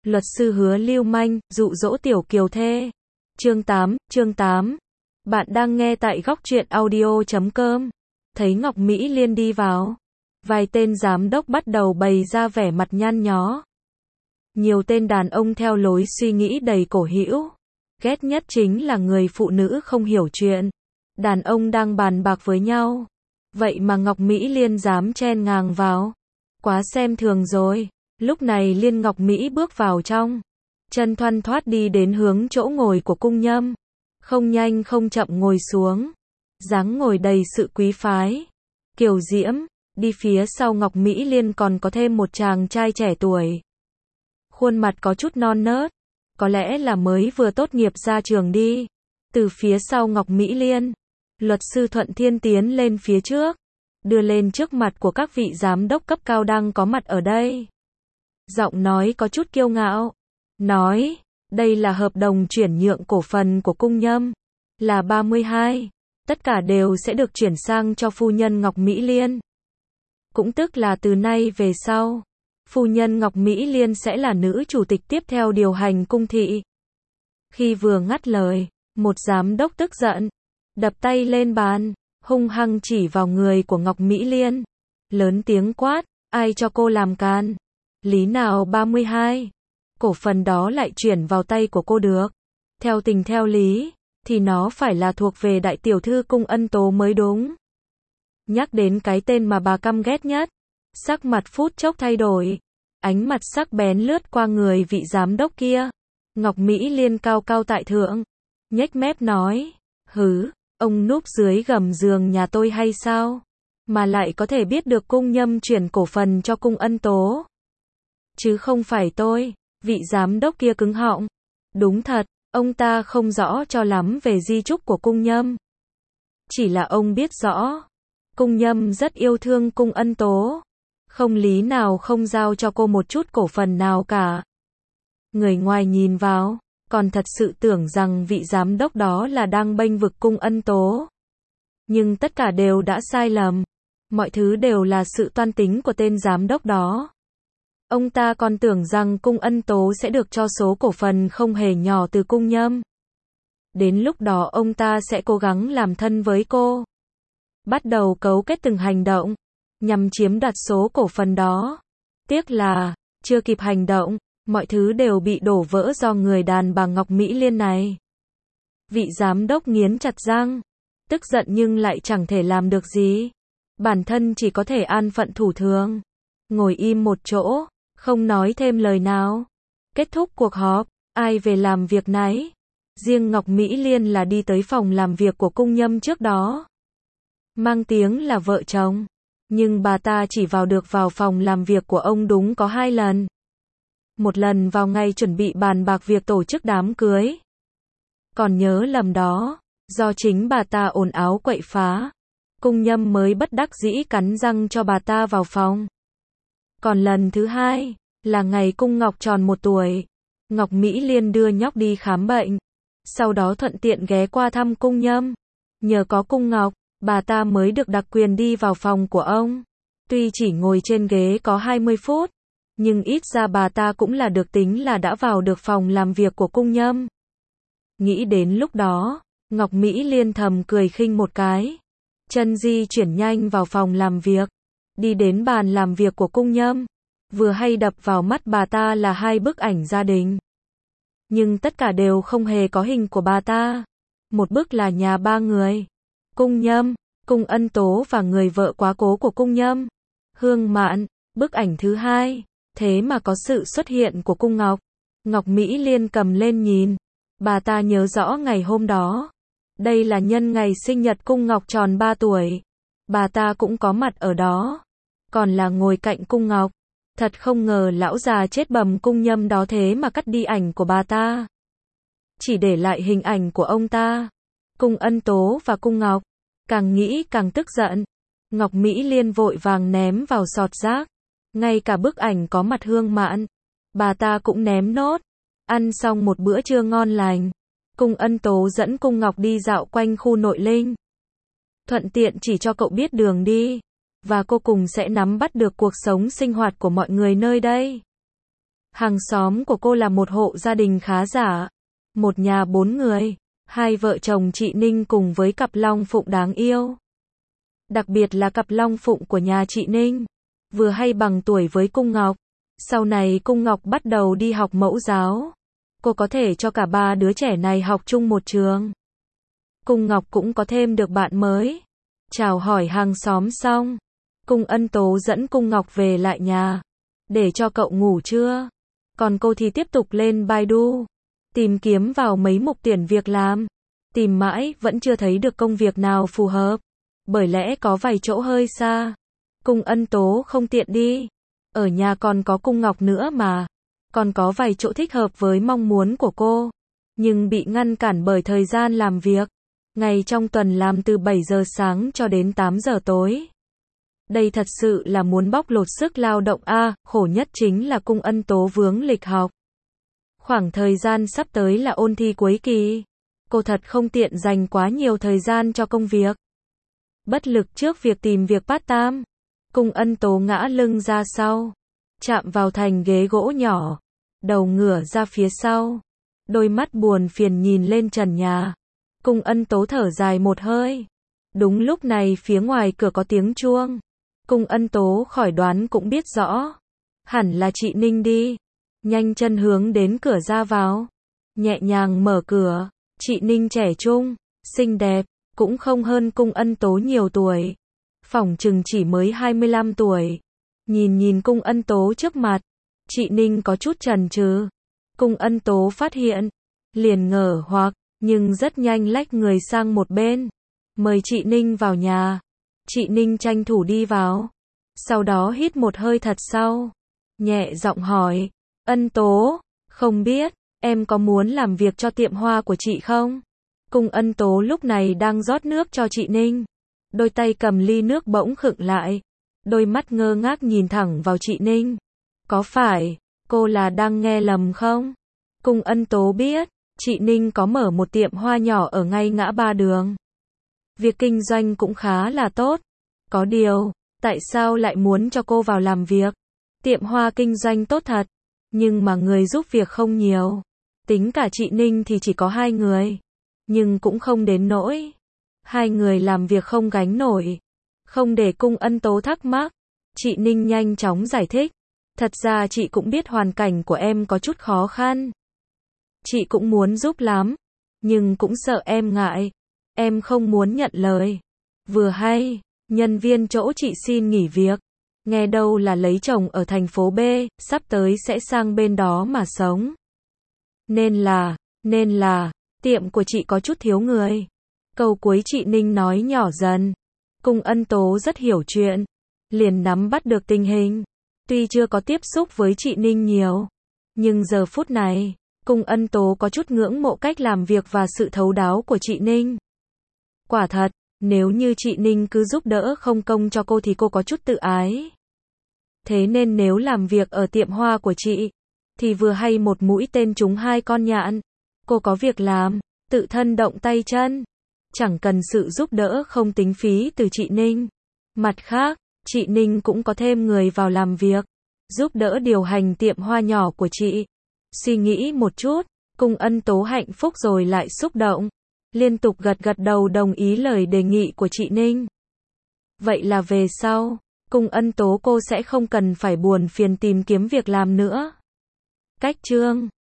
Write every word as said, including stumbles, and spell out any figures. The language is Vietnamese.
Luật sư hứa lưu manh, dụ dỗ tiểu kiều thê. Chương tám, chương tám. Bạn đang nghe tại góc truyện audio chấm com. Thấy Ngọc Mỹ Liên đi vào, vài tên giám đốc bắt đầu bày ra vẻ mặt nhăn nhó. Nhiều tên đàn ông theo lối suy nghĩ đầy cổ hữu. Ghét nhất chính là người phụ nữ không hiểu chuyện. Đàn ông đang bàn bạc với nhau. Vậy mà Ngọc Mỹ Liên dám chen ngang vào. Quá xem thường rồi. Lúc này Liên Ngọc Mỹ bước vào trong. Chân thoăn thoắt đi đến hướng chỗ ngồi của cung nhâm. Không nhanh không chậm ngồi xuống. Dáng ngồi đầy sự quý phái. Kiều diễm. Đi phía sau Ngọc Mỹ Liên còn có thêm một chàng trai trẻ tuổi. Khuôn mặt có chút non nớt. Có lẽ là mới vừa tốt nghiệp ra trường đi. Từ phía sau Ngọc Mỹ Liên, luật sư Thuận Thiên tiến lên phía trước. Đưa lên trước mặt của các vị giám đốc cấp cao đang có mặt ở đây. Giọng nói có chút kiêu ngạo. Nói, đây là hợp đồng chuyển nhượng cổ phần của cung nhâm. Là ba mươi hai. Tất cả đều sẽ được chuyển sang cho phu nhân Ngọc Mỹ Liên. Cũng tức là từ nay về sau, phu nhân Ngọc Mỹ Liên sẽ là nữ chủ tịch tiếp theo điều hành cung thị. Khi vừa ngắt lời, một giám đốc tức giận, đập tay lên bàn, hung hăng chỉ vào người của Ngọc Mỹ Liên. Lớn tiếng quát, ai cho cô làm can? Lý nào ba mươi hai? Cổ phần đó lại chuyển vào tay của cô được. Theo tình theo lý, thì nó phải là thuộc về đại tiểu thư Cung Ân Tố mới đúng. Nhắc đến cái tên mà bà căm ghét nhất, sắc mặt phút chốc thay đổi. Ánh mặt sắc bén lướt qua người vị giám đốc kia. Ngọc Mỹ Liên cao cao tại thượng, nhếch mép nói, hứ, ông núp dưới gầm giường nhà tôi hay sao? Mà lại có thể biết được cung nhâm chuyển cổ phần cho Cung Ân Tố. Chứ không phải tôi. Vị giám đốc kia cứng họng. Đúng thật, ông ta không rõ cho lắm về di chúc của cung nhâm. Chỉ là ông biết rõ, cung nhâm rất yêu thương Cung Ân Tố. Không lý nào không giao cho cô một chút cổ phần nào cả. Người ngoài nhìn vào, còn thật sự tưởng rằng vị giám đốc đó là đang bênh vực Cung Ân Tố. Nhưng tất cả đều đã sai lầm. Mọi thứ đều là sự toan tính của tên giám đốc đó. Ông ta còn tưởng rằng Cung Ân Tố sẽ được cho số cổ phần không hề nhỏ từ cung nhâm. Đến lúc đó ông ta sẽ cố gắng làm thân với cô. Bắt đầu cấu kết từng hành động, nhằm chiếm đoạt số cổ phần đó. Tiếc là, chưa kịp hành động, mọi thứ đều bị đổ vỡ do người đàn bà Ngọc Mỹ Liên này. Vị giám đốc nghiến chặt răng, tức giận nhưng lại chẳng thể làm được gì. Bản thân chỉ có thể an phận thủ thường, ngồi im một chỗ, không nói thêm lời nào. Kết thúc cuộc họp, ai về làm việc nấy. Riêng Ngọc Mỹ Liên là đi tới phòng làm việc của cung nhâm trước đó. Mang tiếng là vợ chồng. Nhưng bà ta chỉ vào được vào phòng làm việc của ông đúng có hai lần. Một lần vào ngày chuẩn bị bàn bạc việc tổ chức đám cưới. Còn nhớ lầm đó, do chính bà ta ồn áo quậy phá. Cung nhâm mới bất đắc dĩ cắn răng cho bà ta vào phòng. Còn lần thứ hai, là ngày cung Ngọc tròn một tuổi. Ngọc Mỹ Liên đưa nhóc đi khám bệnh. Sau đó thuận tiện ghé qua thăm cung nhâm. Nhờ có cung Ngọc, bà ta mới được đặc quyền đi vào phòng của ông. Tuy chỉ ngồi trên ghế có hai mươi phút, nhưng ít ra bà ta cũng là được tính là đã vào được phòng làm việc của cung nhâm. Nghĩ đến lúc đó, Ngọc Mỹ Liên thầm cười khinh một cái. Chân di chuyển nhanh vào phòng làm việc. Đi đến bàn làm việc của cung nhâm. Vừa hay đập vào mắt bà ta là hai bức ảnh gia đình. Nhưng tất cả đều không hề có hình của bà ta. Một bức là nhà ba người. Cung nhâm, Cung Ân Tố và người vợ quá cố của cung nhâm, Hương Mạn. Bức ảnh thứ hai, thế mà có sự xuất hiện của cung Ngọc. Ngọc Mỹ Liên cầm lên nhìn. Bà ta nhớ rõ ngày hôm đó. Đây là nhân ngày sinh nhật cung Ngọc tròn ba tuổi. Bà ta cũng có mặt ở đó. Còn là ngồi cạnh cung Ngọc. Thật không ngờ lão già chết bầm cung nhâm đó thế mà cắt đi ảnh của bà ta. Chỉ để lại hình ảnh của ông ta. Cung Ân Tố và cung Ngọc. Càng nghĩ càng tức giận. Ngọc Mỹ Liên vội vàng ném vào sọt rác. Ngay cả bức ảnh có mặt Hương Mạn, bà ta cũng ném nốt. Ăn xong một bữa trưa ngon lành, Cung Ân Tố dẫn cung Ngọc đi dạo quanh khu nội linh. Thuận tiện chỉ cho cậu biết đường đi. Và cô cùng sẽ nắm bắt được cuộc sống sinh hoạt của mọi người nơi đây. Hàng xóm của cô là một hộ gia đình khá giả. Một nhà bốn người. Hai vợ chồng chị Ninh cùng với cặp long phụng đáng yêu. Đặc biệt là cặp long phụng của nhà chị Ninh. Vừa hay bằng tuổi với Cung Ngọc. Sau này Cung Ngọc bắt đầu đi học mẫu giáo. Cô có thể cho cả ba đứa trẻ này học chung một trường. Cung Ngọc cũng có thêm được bạn mới. Chào hỏi hàng xóm xong. Cung Ân Tố dẫn Cung Ngọc về lại nhà. Để cho cậu ngủ trưa. Còn cô thì tiếp tục lên Baidu. Tìm kiếm vào mấy mục tuyển việc làm. Tìm mãi vẫn chưa thấy được công việc nào phù hợp. Bởi lẽ có vài chỗ hơi xa. Cung Ân Tố không tiện đi. Ở nhà còn có Cung Ngọc nữa mà. Còn có vài chỗ thích hợp với mong muốn của cô. Nhưng bị ngăn cản bởi thời gian làm việc. Ngày trong tuần làm từ bảy giờ sáng cho đến tám giờ tối. Đây thật sự là muốn bóc lột sức lao động a, à, khổ nhất chính là Cung Ân Tố vướng lịch học. Khoảng thời gian sắp tới là ôn thi cuối kỳ. Cô thật không tiện dành quá nhiều thời gian cho công việc. Bất lực trước việc tìm việc part-time. Cung Ân Tố ngã lưng ra sau. Chạm vào thành ghế gỗ nhỏ. Đầu ngửa ra phía sau. Đôi mắt buồn phiền nhìn lên trần nhà. Cung Ân Tố thở dài một hơi. Đúng lúc này phía ngoài cửa có tiếng chuông. Cung Ân Tố khỏi đoán cũng biết rõ. Hẳn là chị Ninh đi. Nhanh chân hướng đến cửa ra vào. Nhẹ nhàng mở cửa. Chị Ninh trẻ trung, xinh đẹp, cũng không hơn Cung Ân Tố nhiều tuổi. Phỏng chừng chỉ mới hai mươi lăm tuổi. Nhìn nhìn Cung Ân Tố trước mặt. Chị Ninh có chút chần chừ. Cung Ân Tố phát hiện. Liền ngờ hoặc, nhưng rất nhanh lách người sang một bên. Mời chị Ninh vào nhà. Chị Ninh tranh thủ đi vào. Sau đó hít một hơi thật sâu. Nhẹ giọng hỏi. Ân Tố, không biết, em có muốn làm việc cho tiệm hoa của chị không? Cung Ân Tố lúc này đang rót nước cho chị Ninh. Đôi tay cầm ly nước bỗng khựng lại. Đôi mắt ngơ ngác nhìn thẳng vào chị Ninh. Có phải, cô là đang nghe lầm không? Cung Ân Tố biết, chị Ninh có mở một tiệm hoa nhỏ ở ngay ngã ba đường. Việc kinh doanh cũng khá là tốt. Có điều, tại sao lại muốn cho cô vào làm việc? Tiệm hoa kinh doanh tốt thật, nhưng mà người giúp việc không nhiều. Tính cả chị Ninh thì chỉ có hai người. Nhưng cũng không đến nỗi. Hai người làm việc không gánh nổi. Không để Cung Ân Tố thắc mắc. Chị Ninh nhanh chóng giải thích. Thật ra chị cũng biết hoàn cảnh của em có chút khó khăn. Chị cũng muốn giúp lắm. Nhưng cũng sợ em ngại. Em không muốn nhận lời. Vừa hay, nhân viên chỗ chị xin nghỉ việc. Nghe đâu là lấy chồng ở thành phố B, sắp tới sẽ sang bên đó mà sống. Nên là, nên là, tiệm của chị có chút thiếu người. Câu cuối chị Ninh nói nhỏ dần. Cung Ân Tố rất hiểu chuyện. Liền nắm bắt được tình hình. Tuy chưa có tiếp xúc với chị Ninh nhiều. Nhưng giờ phút này, Cung Ân Tố có chút ngưỡng mộ cách làm việc và sự thấu đáo của chị Ninh. Quả thật, nếu như chị Ninh cứ giúp đỡ không công cho cô thì cô có chút tự ái. Thế nên nếu làm việc ở tiệm hoa của chị, thì vừa hay một mũi tên trúng hai con nhạn. Cô có việc làm, tự thân động tay chân. Chẳng cần sự giúp đỡ không tính phí từ chị Ninh. Mặt khác, chị Ninh cũng có thêm người vào làm việc, giúp đỡ điều hành tiệm hoa nhỏ của chị. Suy nghĩ một chút, Cung Ân Tố hạnh phúc rồi lại xúc động. Liên tục gật gật đầu đồng ý lời đề nghị của chị Ninh. Vậy là về sau, Cung Ân Tố cô sẽ không cần phải buồn phiền tìm kiếm việc làm nữa. Cách chương